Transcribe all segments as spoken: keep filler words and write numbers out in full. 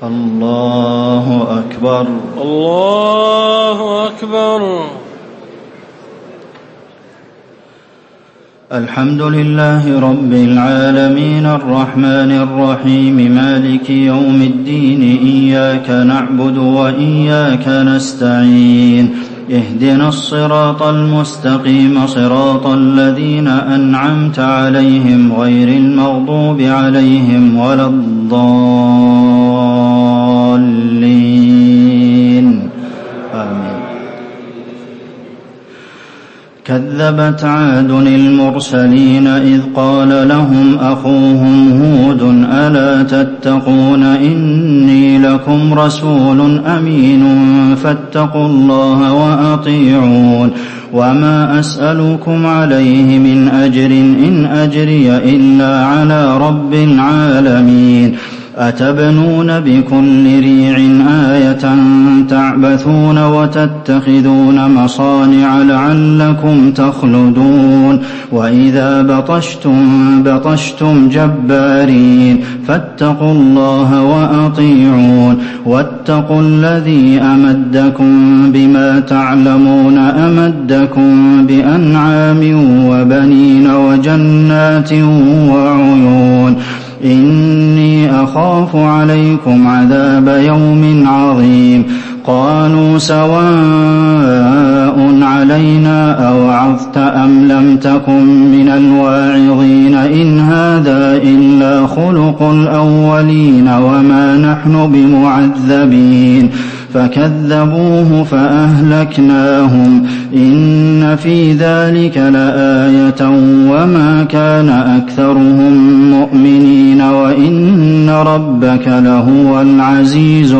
الله أكبر. الله أكبر. الحمد لله رب العالمين الرحمن الرحيم مالك يوم الدين إياك نعبد وإياك نستعين اهدنا الصراط المستقيم صراط الذين أنعمت عليهم غير المغضوب عليهم ولا الضالين آمين. كذبت عاد المرسلين إذ قال لهم أخوهم هود ألا تتقون إني لكم رسول أمين فاتقوا الله وأطيعون وما أسألكم عليه من أجر إن أجري إلا على رب العالمين أتبنون بكل ريع آية تعبثون وتتخذون مصانع لعلكم تخلدون وإذا بطشتم بطشتم جبارين فاتقوا الله وأطيعون واتقوا الذي أمدكم بما تعلمون أمدكم بأنعام وبنين وجنات وعيون إني أخاف عليكم عذاب يوم عظيم قالوا سواء علينا أوعظت أم لم تكن من الواعظين إن هذا إلا خلق الأولين وما نحن بمعذبين فكذبوه فأهلكناهم إن في ذلك لآية وما كان أكثرهم مؤمنين وإن ربك لهو العزيز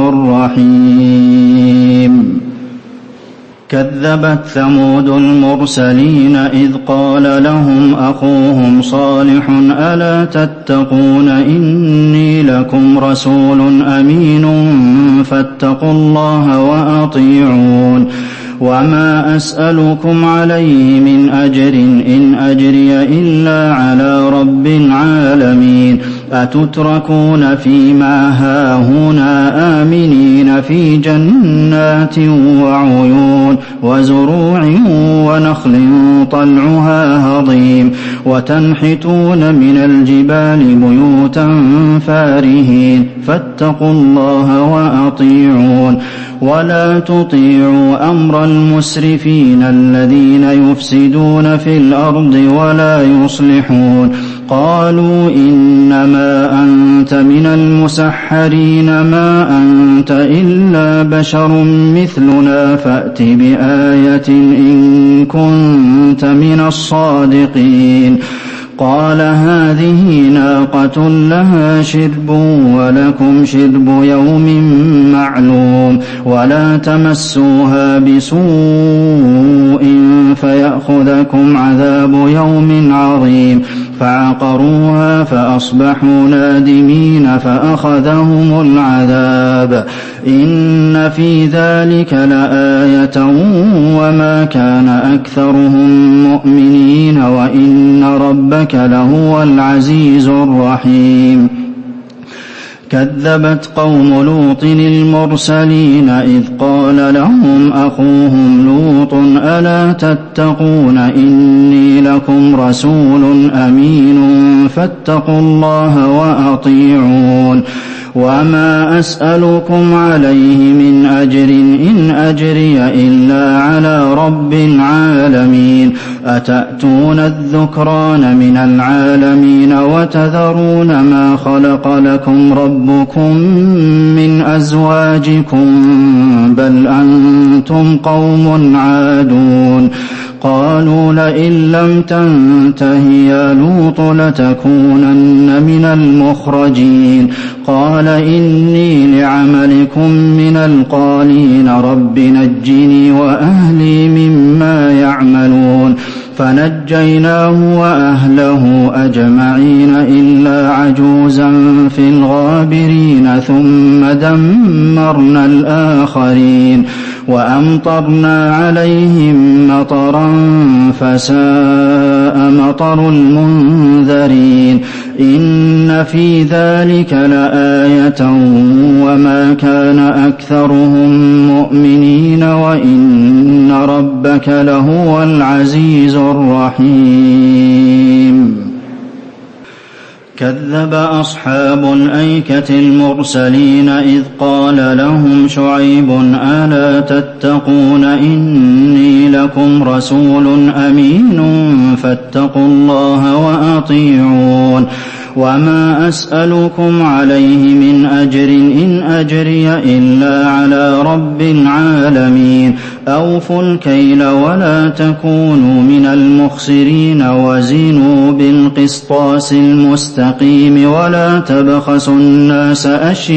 الرحيم. كذبت ثمود المرسلين إذ قال لهم أخوهم صالح ألا تتقون إني لكم رسول أمين فاتقوا الله وأطيعون وما أسألكم عليه من أجر إن أجري إلا على رب العالمين أتتركون فيما هاهنا آمنين في جنات وعيون وزروع ونخل طلعها هضيم وتنحتون من الجبال بيوتا فارهين فاتقوا الله وأطيعون ولا تطيعوا أمر المسرفين الذين يفسدون في الأرض ولا يصلحون قالوا إنما أنت من المسحرين ما أنت إلا بشر مثلنا فأت بآية إن كنت من الصادقين قال هذه ناقة لها شرب ولكم شرب يوم معلوم ولا تمسوها بسوء فيأخذكم عذاب يوم عظيم فعقروها فأصبحوا نادمين فأخذهم العذاب إن في ذلك لآية وما كان أكثرهم مؤمنين وإن ربك لهو العزيز الرحيم. كذبت قوم لوط المرسلين إذ قال لهم أخوهم لوط ألا تتقون إني لكم رسول أمين فاتقوا الله وأطيعون وما أسألكم عليه من أجر إن أجري إلا على رب العالمين أتأتون الذكران من العالمين وتذرون ما خلق لكم ربكم من أزواجكم بل أنتم قوم عادون قالوا لئن لم تنته يا لوط لتكونن من المخرجين قال إني لعملكم من القالين رب نجني وأهلي مما يعملون فنجيناه وأهله أجمعين إلا عجوزا في الغابرين ثم دمرنا الآخرين وأمطرنا عليهم مطرا فساء مطر المنذرين إن في ذلك لآية وما كان أكثرهم مؤمنين وإن ربك لهو العزيز الرحيم كذب أصحاب الأيكة المرسلين إذ قال لهم شعيب ألا تتقون إني لكم رسول أمين فاتقوا الله وأطيعون وما أسألكم عليه من أجر إن أجري إلا على رب العالمين أوفوا الكيل ولا تكونوا من المخسرين وزنوا بالقسطاس المستقيم ولا تبخسوا الناس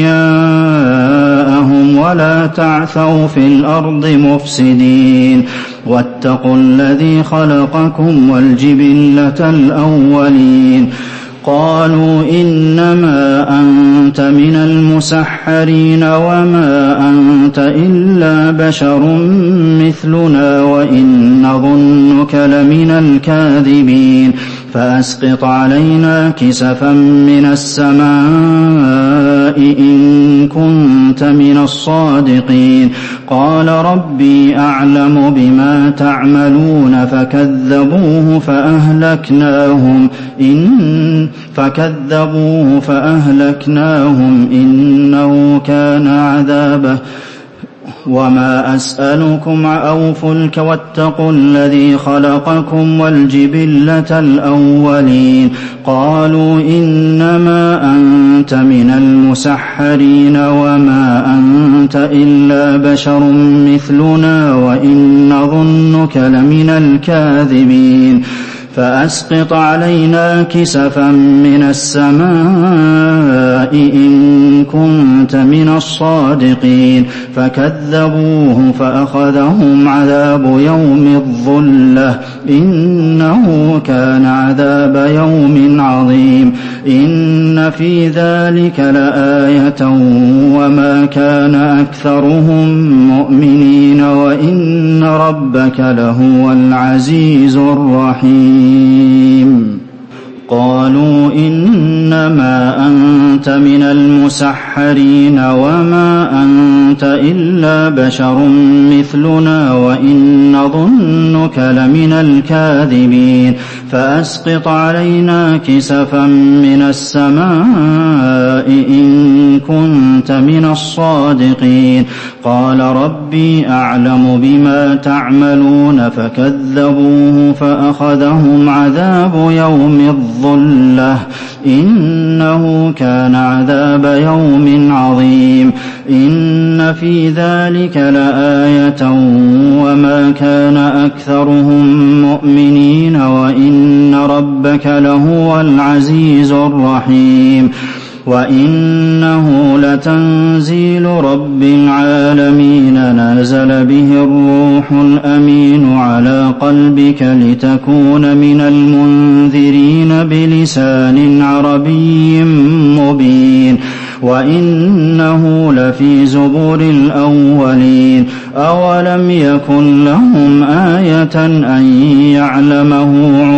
أشياءهم ولا تعثوا في الأرض مفسدين واتقوا الذي خلقكم والجبلة الأولين قالوا إنما أنت من المسحرين وما أنت إلا بشر مثلنا وإن نظنك لمن الكاذبين فأسقط علينا كسفا من السماء إن كنت من الصادقين قال ربي أعلم بما تعملون فكذبوه فأهلكناهم إن فكذبوه فأهلكناهم إنه كان عذابه وما أسألكم أوفوا الك واتقوا الذي خلقكم والجبلة الأولين قالوا إنما أنت من المسحرين وما أنت إلا بشر مثلنا وإن نظنك لمن الكاذبين فأسقط علينا كسفا من السماء إن كنت من الصادقين فكذبوه فأخذهم عذاب يوم الظلة إنه كان عذاب يوم عظيم إن في ذلك لآية وما كان أكثرهم مؤمنين وإن ربك لهو العزيز الرحيم قالوا إنما أنت من المسحرين وما أنت إلا بشر مثلنا وإن نظنك لمن الكاذبين فأسقط علينا كسفا من السماء إن كنت من الصادقين قال ربي أعلم بما تعملون فكذبوه فأخذهم عذاب يوم الظلة إنه كان عذاب يوم عظيم إن في ذلك لآية وما كان أكثرهم مؤمنين وإن ربك لهو العزيز الرحيم وإنه لتنزيل رب العالمين نزل به الروح الأمين على قلبك لتكون من المنذرين بلسان عربي مبين وإنه لفي زبور الأولين أولم يكن لهم آية أن يعلمه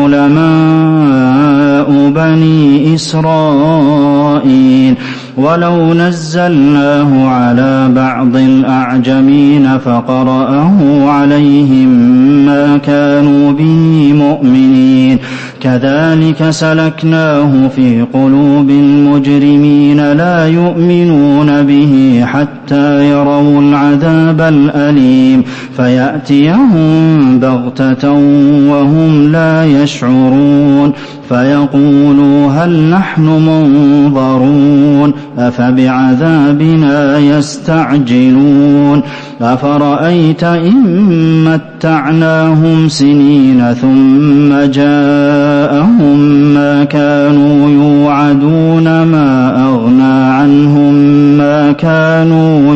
علماء بني إسرائيل ولو نزلناه على بعض الأعجمين فقرأه عليهم ما كانوا به مؤمنين كذلك سلكناه في قلوب المجرمين لا يؤمنون به حتى يروا العذاب الأليم فيأتيهم بغتة وهم لا يشعرون فيقولوا هل نحن منظرون أفبعذابنا يستعجلون أفرأيت إن متعناهم سنين ثم جاءهم ما كانوا يوعدون ما أغنى عنهم ما كانوا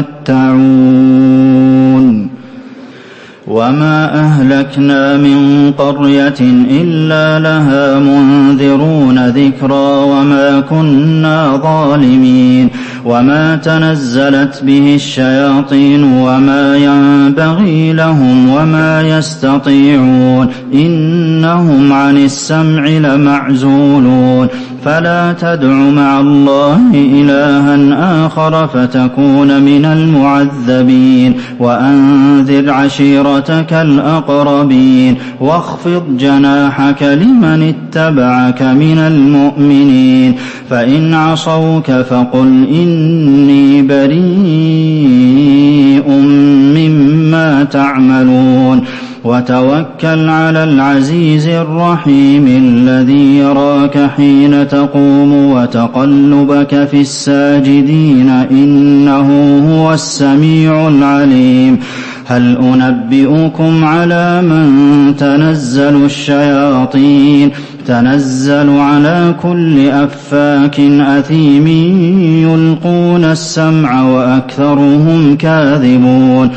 يمتعون وما أهلكنا من قرية إلا لها منذرون ذكرى وما كنا ظالمين وما تنزلت به الشياطين وما ينبغي لهم وما يستطيعون إنهم عن السمع لمعزولون فلا تدع مع الله إلها آخر فتكون من المعذبين وأنذر عشيرتك الأقربين واخفض جناحك لمن اتبعك من المؤمنين فإن عصوك فقل إني بريء مما تعملون وتوكل على العزيز الرحيم الذي يراك حين تقوم وتقلبك في الساجدين إنه هو السميع العليم هل أنبئكم على من تنزل الشياطين تنزل على كل أفاك أثيم يلقون السمع وأكثرهم كاذبون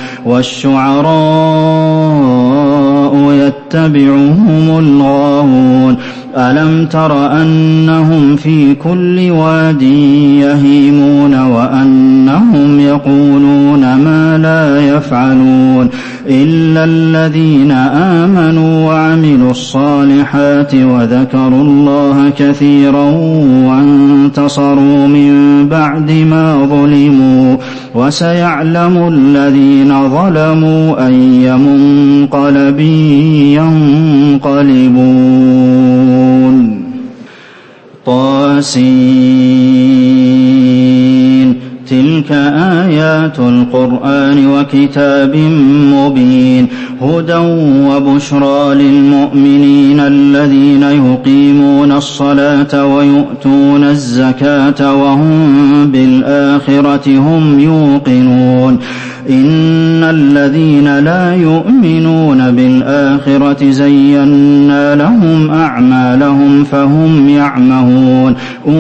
والشعراء يتبعهم الغاوون ألم تر أنهم في كل واد يهيمون وأنهم يقولون ما لا يفعلون إلا الذين آمنوا وعملوا الصالحات وذكروا الله كثيرا وانتصروا من بعد ما ظلموا وسيعلم الذين ظلموا أي منقلب ينقلبون طاسين تلك آيات القرآن وكتاب مبين هدى وبشرى للمؤمنين الذين يقيمون الصلاة ويؤتون الزكاة وهم بالآخرة هم يوقنون إن الذين لا يؤمنون بالآخرة زينا لهم أعمالهم فهم يعمهون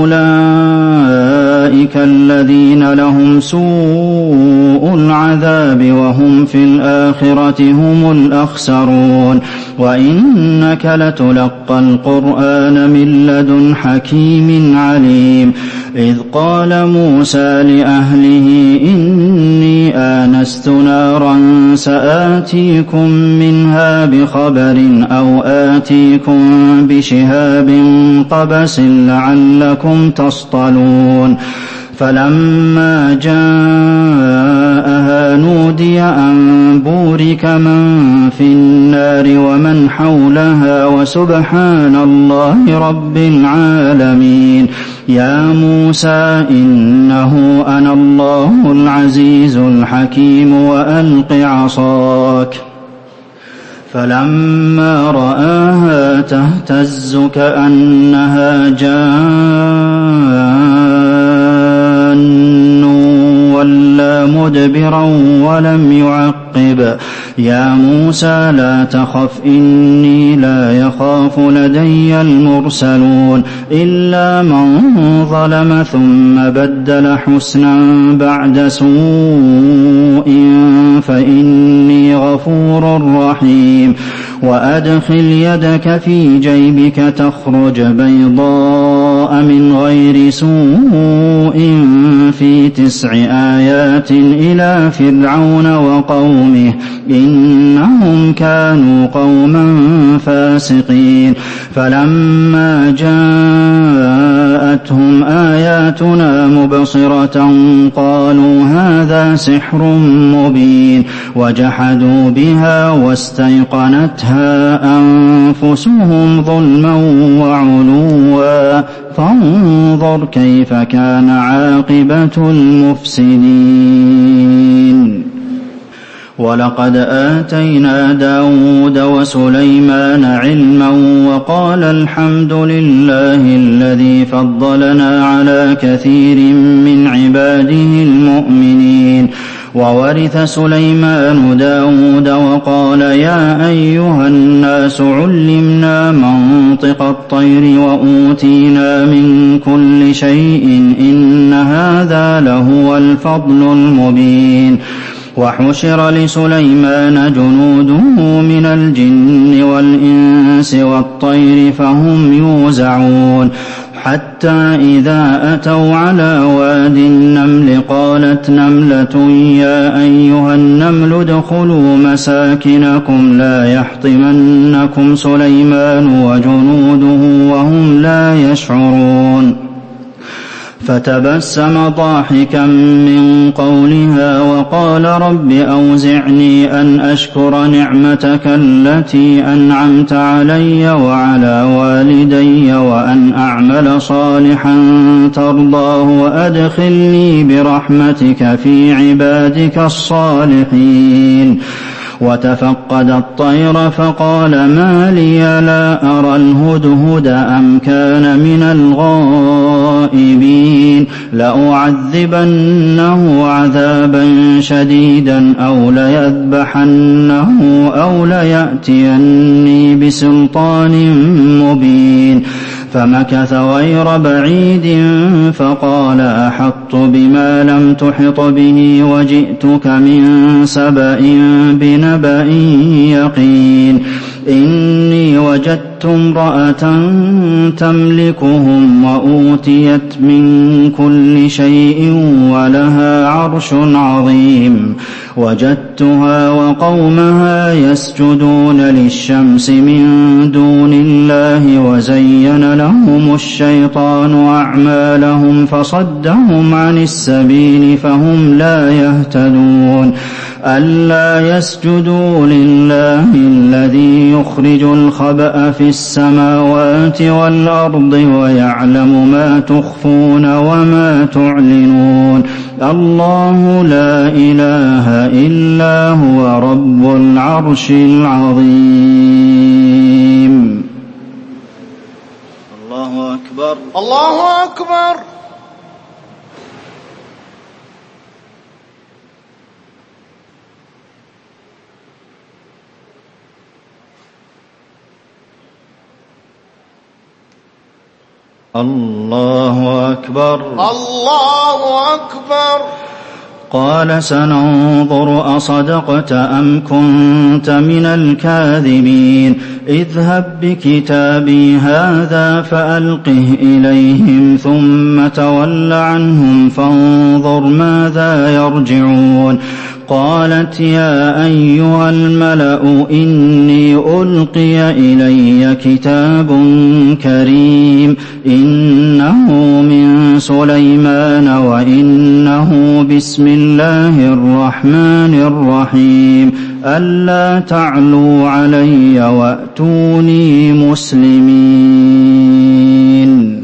أولئك الذين لهم سوء العذاب وهم في الآخرة هم الأخسرون وإنك لتلقى القرآن من لدن حكيم عليم إذ قال موسى لأهله إني آنست نارا سآتيكم منها بخبر أو آتيكم بشهاب قبس لعلكم تصطلون فلما جاءها نودي أن بورك من في النار ومن حولها وسبحان الله رب العالمين يا موسى إنه أنا الله العزيز الحكيم وألق عصاك فلما رآها تهتز كأنها جان ولا مدبرا ولم يعقب يا موسى لا تخف إني لا يخاف لدي المرسلون إلا من ظلم ثم بدل حسنا بعد سوء فإني غفور رحيم وأدخل يدك في جيبك تخرج بيضاء من غير سوء في تسع آيات إلى فرعون وقومه إنهم كانوا قوما فاسقين فلما جاءتهم آياتنا مبصرة قالوا هذا سحر مبين وجحدوا بها واستيقنتها أنفسهم ظلما وعلوا فانظر كيف كان عاقبة المفسدين ولقد آتينا داود وسليمان علما وقال الحمد لله الذي فضلنا على كثير من عباده المؤمنين وورث سليمان داود وقال يا أيها الناس علمنا منطق الطير وأوتينا من كل شيء إن هذا لهو الفضل المبين وحشر لسليمان جنوده من الجن والإنس والطير فهم يوزعون حتى إذا أتوا على واد النمل قالت نملة يا أيها النمل ادخلوا مساكنكم لا يحطمنكم سليمان وجنوده وهم لا يشعرون فتبسم ضاحكا من قولها وقال رب أوزعني أن أشكر نعمتك التي أنعمت علي وعلى والدي وأن أعمل صالحا ترضاه وأدخلني برحمتك في عبادك الصالحين وتفقد الطير فقال ما لي لا أرى الهدهد أم كان من الغائبين لأعذبنه عذابا شديدا أو ليذبحنه أو ليأتيني بسلطان مبين فمكث غير بعيد فقال أحطت بما لم تحط به وجئتك من سبأ بنبأ يقين إني وجدت امرأة تملكهم وأوتيت من كل شيء ولها عرش عظيم وجدتها وقومها يسجدون للشمس من دون الله وزين لهم الشيطان أعمالهم فصدهم عن السبيل فهم لا يهتدون ألا يسجدوا لله الذي يخرج الخبأ في السماوات والأرض ويعلم ما تخفون وما تعلنون الله لا إله إلا هو رب العرش العظيم. الله أكبر الله أكبر. الله أكبر الله أكبر. قال سننظر أصدقت أم كنت من الكاذبين اذهب بكتابي هذا فألقه إليهم ثم تول عنهم فانظر ماذا يرجعون قالت يا أيها الملأ إني ألقي إلي كتاب كريم إنه من سليمان وإنه بسم الله الرحمن الرحيم ألا تعلوا علي وأتوني مسلمين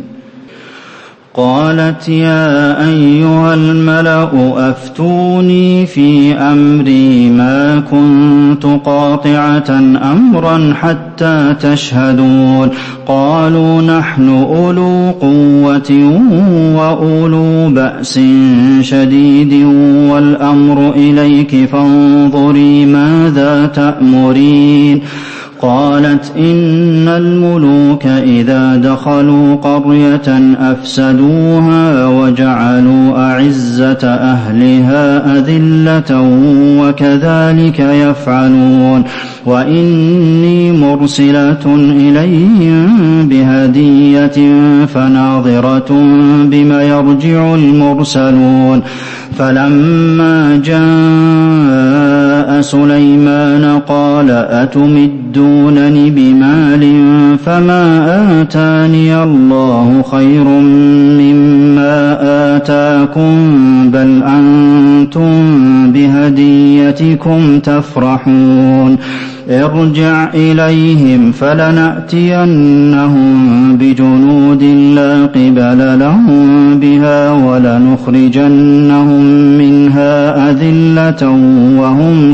قالت يا أيها الملأ أفتوني في أمري ما كنت قاطعة أمرا حتى تشهدون قالوا نحن أولو قوة وأولو بأس شديد والأمر إليك فانظري ماذا تأمرين قالت إن الملوك إذا دخلوا قرية أفسدوها وجعلوا أعزة أهلها أذلة وكذلك يفعلون وإني مرسلة إليهم بهدية فناظرة بما يرجع المرسلون فلما جاء سليمان قال أتمدونني بمال فما آتاني الله خير مما آتاكم بل أنتم بهديتكم تفرحون ارجع إليهم فلنأتينهم بجنود لا قبل لهم بها ولنخرجنهم منها أذلة وهم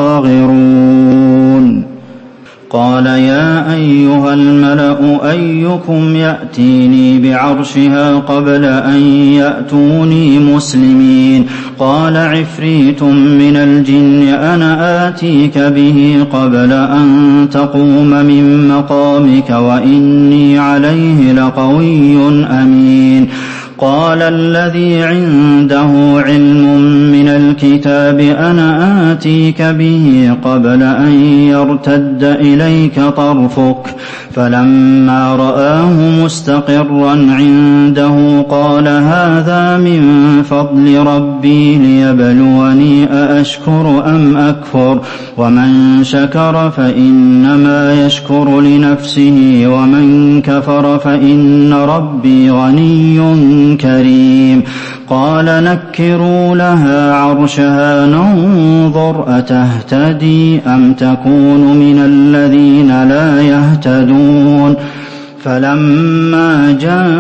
صاغرون قال يا أيها الملأ أيكم يأتيني بعرشها قبل أن يأتوني مسلمين قال عفريت من الجن أنا آتيك به قبل أن تقوم من مقامك وإني عليه لقوي أمين قال الذي عنده علم من الكتاب أنا آتيك به قبل أن يرتد إليك طرفك فلما رآه مستقرا عنده قال هذا من فضل ربي ليبلوني أأشكر أم أكفر ومن شكر فإنما يشكر لنفسه ومن كفر فإن ربي غني كريم قال نكروا لها عرشها ننظر أتهتدي أم تكون من الذين لا يهتدون فلما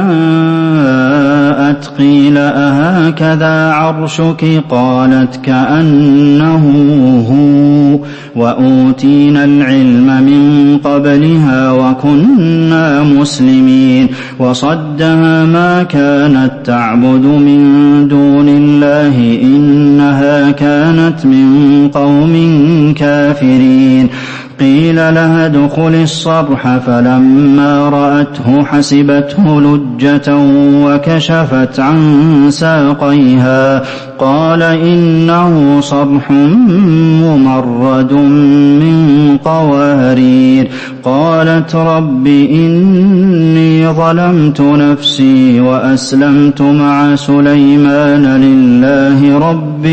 جاءت قيل أهكذا عرشك قالت كأنه هو وأوتينا العلم من قبلها وكنا مسلمين وصدها ما كانت تعبد من دون الله إنها كانت من قوم كافرين قيل لها ادخل الصرح فلما رأته حسبته لجة وكشفت عن ساقيها قال إنه صرح ممرد من قوارير قالت رب إني ظلمت نفسي وأسلمت مع سليمان لله رب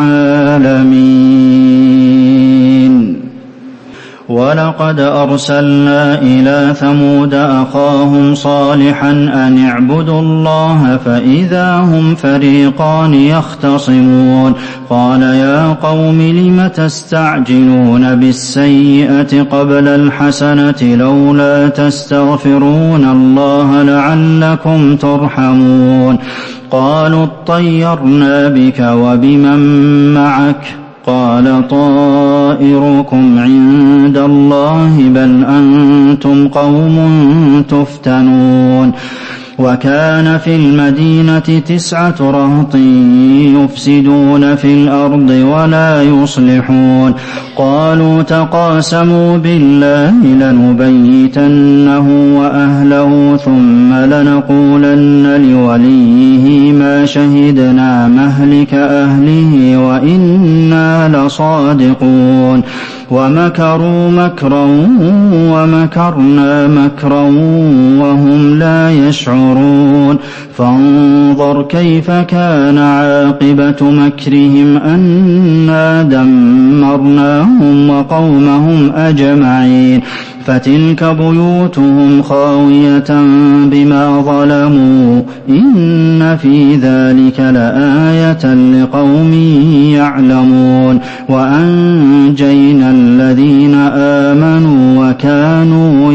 العالمين ولقد أرسلنا إلى ثمود أخاهم صالحا أن اعبدوا الله فإذا هم فريقان يختصمون قال يا قوم لم تستعجلون بالسيئة قبل الحسنة لولا تستغفرون الله لعلكم ترحمون قالوا اطيرنا بك وبمن معك قال طائركم عند الله بل أنتم قوم تفتنون وكان في المدينة تسعة رهط يفسدون في الأرض ولا يصلحون قالوا تقاسموا بالله لنبيتنه وأهله ثم لنقولن لوليه ما شهدنا مهلك أهله وإنا لصادقون ومكروا مكرا ومكرنا مكرا وهم لا يشعرون فانظر كيف كان عاقبة مكرهم أنا دمرناهم وقومهم أجمعين فتلك بيوتهم خاوية بما ظلموا إن في ذلك لآية لقوم يعلمون وأنجينا الذين آمنوا وكانوا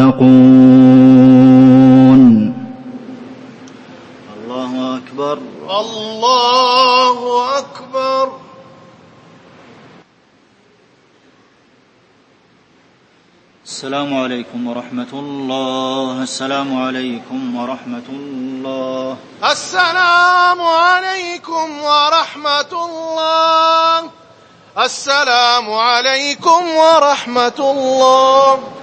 يتقون الله أكبر الله أكبر. السلام عليكم ورحمة الله. السلام عليكم ورحمة الله. السلام عليكم ورحمة الله. السلام عليكم ورحمة الله.